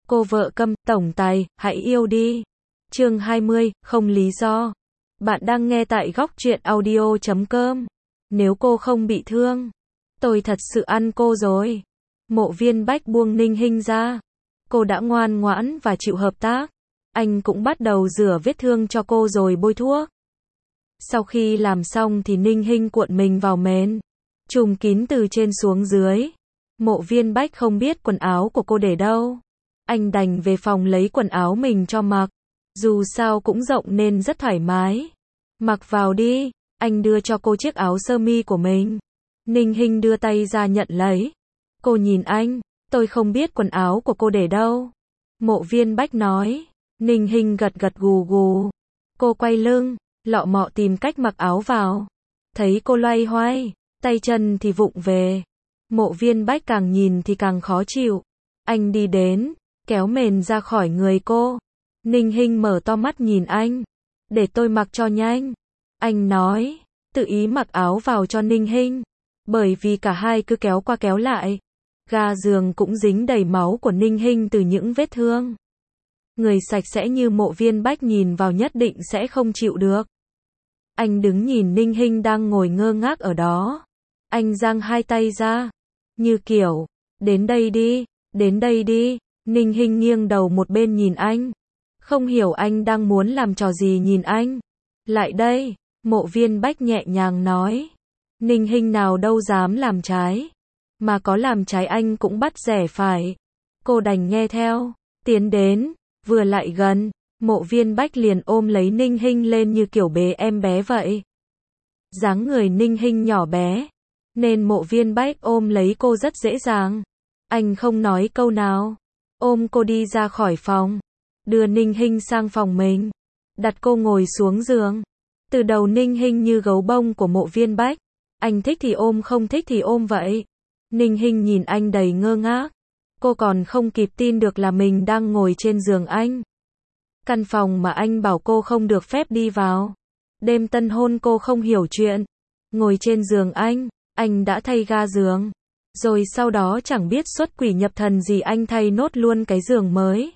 Cô vợ câm, tổng tài, hãy yêu đi. Chương 20, không lý do. Bạn đang nghe tại góc truyện audio.com. Nếu cô không bị thương, tôi thật sự ăn cô rồi. Mộ Viên Bách buông Ninh Hinh ra. Cô đã ngoan ngoãn và chịu hợp tác. Anh cũng bắt đầu rửa vết thương cho cô rồi bôi thuốc. Sau khi làm xong thì Ninh Hinh cuộn mình vào mền, trùm kín từ trên xuống dưới. Mộ Viên Bách không biết quần áo của cô để đâu. Anh đành về phòng lấy quần áo mình cho mặc. Dù sao cũng rộng nên rất thoải mái. Mặc vào đi. Anh đưa cho cô chiếc áo sơ mi của mình. Ninh Hinh đưa tay ra nhận lấy. Cô nhìn anh. Tôi không biết quần áo của cô để đâu. Mộ Viên Bách nói. Ninh Hinh gật gật gù gù. Cô quay lưng, lọ mọ tìm cách mặc áo vào. Thấy cô loay hoay, tay chân thì vụng về. Mộ Viên Bách càng nhìn thì càng khó chịu. Anh đi đến, kéo mền ra khỏi người cô. Ninh Hinh mở to mắt nhìn anh. Để tôi mặc cho nhanh. Anh nói, tự ý mặc áo vào cho Ninh Hinh. Bởi vì cả hai cứ kéo qua kéo lại. Ga giường cũng dính đầy máu của Ninh Hinh từ những vết thương. Người sạch sẽ như Mộ Viên Bách nhìn vào nhất định sẽ không chịu được. Anh đứng nhìn Ninh Hinh đang ngồi ngơ ngác ở đó. Anh giang hai tay ra. Như kiểu, đến đây đi, đến đây đi. Ninh Hinh nghiêng đầu một bên nhìn anh. Không hiểu anh đang muốn làm trò gì nhìn anh. Lại đây, Mộ Viên Bách nhẹ nhàng nói. Ninh Hinh nào đâu dám làm trái. Mà có làm trái anh cũng bắt rẻ phải. Cô đành nghe theo, tiến đến, vừa lại gần, Mộ Viên Bách liền ôm lấy Ninh Hinh lên như kiểu bế em bé vậy. Dáng người Ninh Hinh nhỏ bé, nên Mộ Viên Bách ôm lấy cô rất dễ dàng. Anh không nói câu nào, ôm cô đi ra khỏi phòng, đưa Ninh Hinh sang phòng mình, đặt cô ngồi xuống giường. Từ đầu Ninh Hinh như gấu bông của Mộ Viên Bách, anh thích thì ôm không thích thì ôm vậy. Ninh Hinh nhìn anh đầy ngơ ngác, cô còn không kịp tin được là mình đang ngồi trên giường anh. Căn phòng mà anh bảo cô không được phép đi vào. Đêm tân hôn cô không hiểu chuyện. Ngồi trên giường anh đã thay ga giường. Rồi sau đó chẳng biết xuất quỷ nhập thần gì anh thay nốt luôn cái giường mới.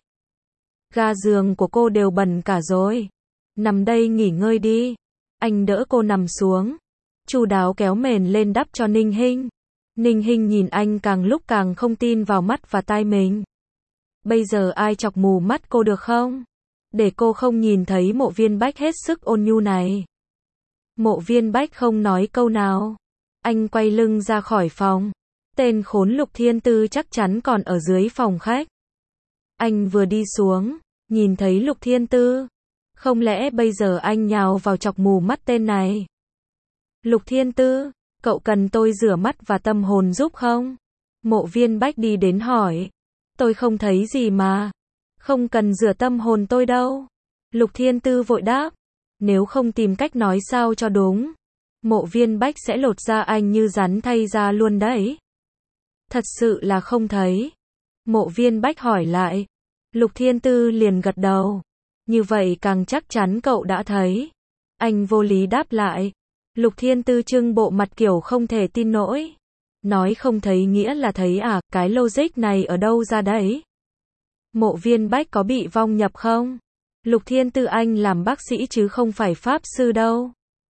Ga giường của cô đều bẩn cả rồi. Nằm đây nghỉ ngơi đi. Anh đỡ cô nằm xuống. Chu đáo kéo mền lên đắp cho Ninh Hinh. Ninh Hinh nhìn anh càng lúc càng không tin vào mắt và tai mình. Bây giờ ai chọc mù mắt cô được không? Để cô không nhìn thấy Mộ Viên Bách hết sức ôn nhu này. Mộ Viên Bách không nói câu nào. Anh quay lưng ra khỏi phòng. Tên khốn Lục Thiên Tư chắc chắn còn ở dưới phòng khách. Anh vừa đi xuống, nhìn thấy Lục Thiên Tư. Không lẽ bây giờ anh nhào vào chọc mù mắt tên này? Lục Thiên Tư, cậu cần tôi rửa mắt và tâm hồn giúp không? Mộ Viên Bách đi đến hỏi. Tôi không thấy gì mà. Không cần rửa tâm hồn tôi đâu. Lục Thiên Tư vội đáp. Nếu không tìm cách nói sao cho đúng, Mộ Viên Bách sẽ lột da anh như rắn thay da luôn đấy. Thật sự là không thấy. Mộ Viên Bách hỏi lại. Lục Thiên Tư liền gật đầu. Như vậy càng chắc chắn cậu đã thấy. Anh vô lý đáp lại. Lục Thiên Tư trưng bộ mặt kiểu không thể tin nổi. Nói không thấy nghĩa là thấy à, cái logic này ở đâu ra đấy? Mộ Viên Bách có bị vong nhập không? Lục Thiên Tư anh làm bác sĩ chứ không phải pháp sư đâu.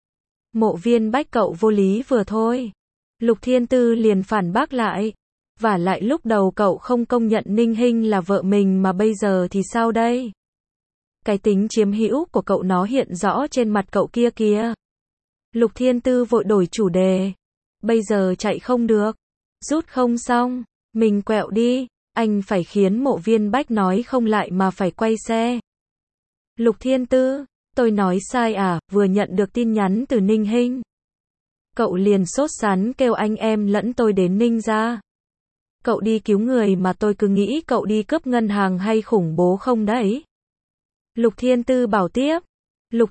Mộ Viên Bách cậu vô lý vừa thôi. Lục Thiên Tư liền phản bác lại. Vả lại lúc đầu cậu không công nhận Ninh Hinh là vợ mình mà bây giờ thì sao đây? Cái tính chiếm hữu của cậu nó hiện rõ trên mặt cậu kia kìa. Lục Thiên Tư vội đổi chủ đề. Bây giờ chạy không được. Rút không xong. Mình quẹo đi. Anh phải khiến Mộ Viên Bách nói không lại mà phải quay xe. Lục Thiên Tư, tôi nói sai à, vừa nhận được tin nhắn từ Ninh Hinh. Cậu liền sốt sắng kêu anh em lẫn tôi đến Ninh ra. Cậu đi cứu người mà tôi cứ nghĩ cậu đi cướp ngân hàng hay khủng bố không đấy. Lục Thiên Tư bảo tiếp. Lục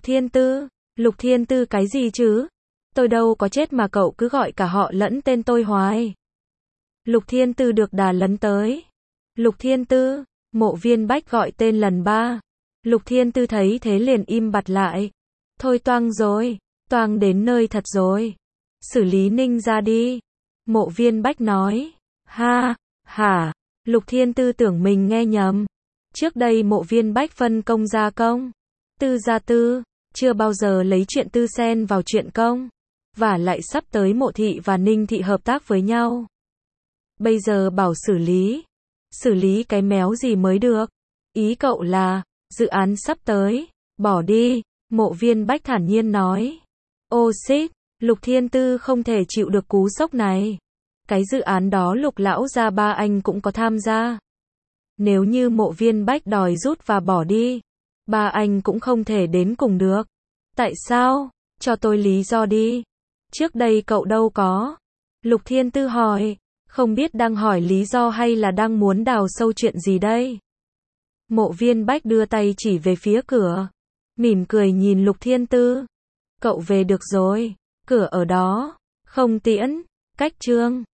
Thiên Tư cái gì chứ? Tôi đâu có chết mà cậu cứ gọi cả họ lẫn tên tôi hoài. Lục Thiên Tư được đà lấn tới. Lục Thiên Tư, Mộ Viên Bách gọi tên lần 3. Lục Thiên Tư thấy thế liền im bặt lại. Thôi toang rồi, toang đến nơi thật rồi. Xử lý Ninh ra đi. Mộ Viên Bách nói. Ha, hả, Lục Thiên Tư tưởng mình nghe nhầm. Trước đây Mộ Viên Bách phân công gia công, tư gia tư, chưa bao giờ lấy chuyện tư xen vào chuyện công. Và lại sắp tới Mộ Thị và Ninh Thị hợp tác với nhau. Bây giờ bảo xử lý cái méo gì mới được. Ý cậu là, dự án sắp tới, bỏ đi, Mộ Viên Bách thản nhiên nói. Ô xít, Lục Thiên Tư không thể chịu được cú sốc này. Cái dự án đó Lục lão gia ba anh cũng có tham gia. Nếu như Mộ Viên Bách đòi rút và bỏ đi, ba anh cũng không thể đến cùng được. Tại sao? Cho tôi lý do đi. Trước đây cậu đâu có. Lục Thiên Tư hỏi, không biết đang hỏi lý do hay là đang muốn đào sâu chuyện gì đây? Mộ Viên Bách đưa tay chỉ về phía cửa, mỉm cười nhìn Lục Thiên Tư. Cậu về được rồi, cửa ở đó, không tiễn, cách chương.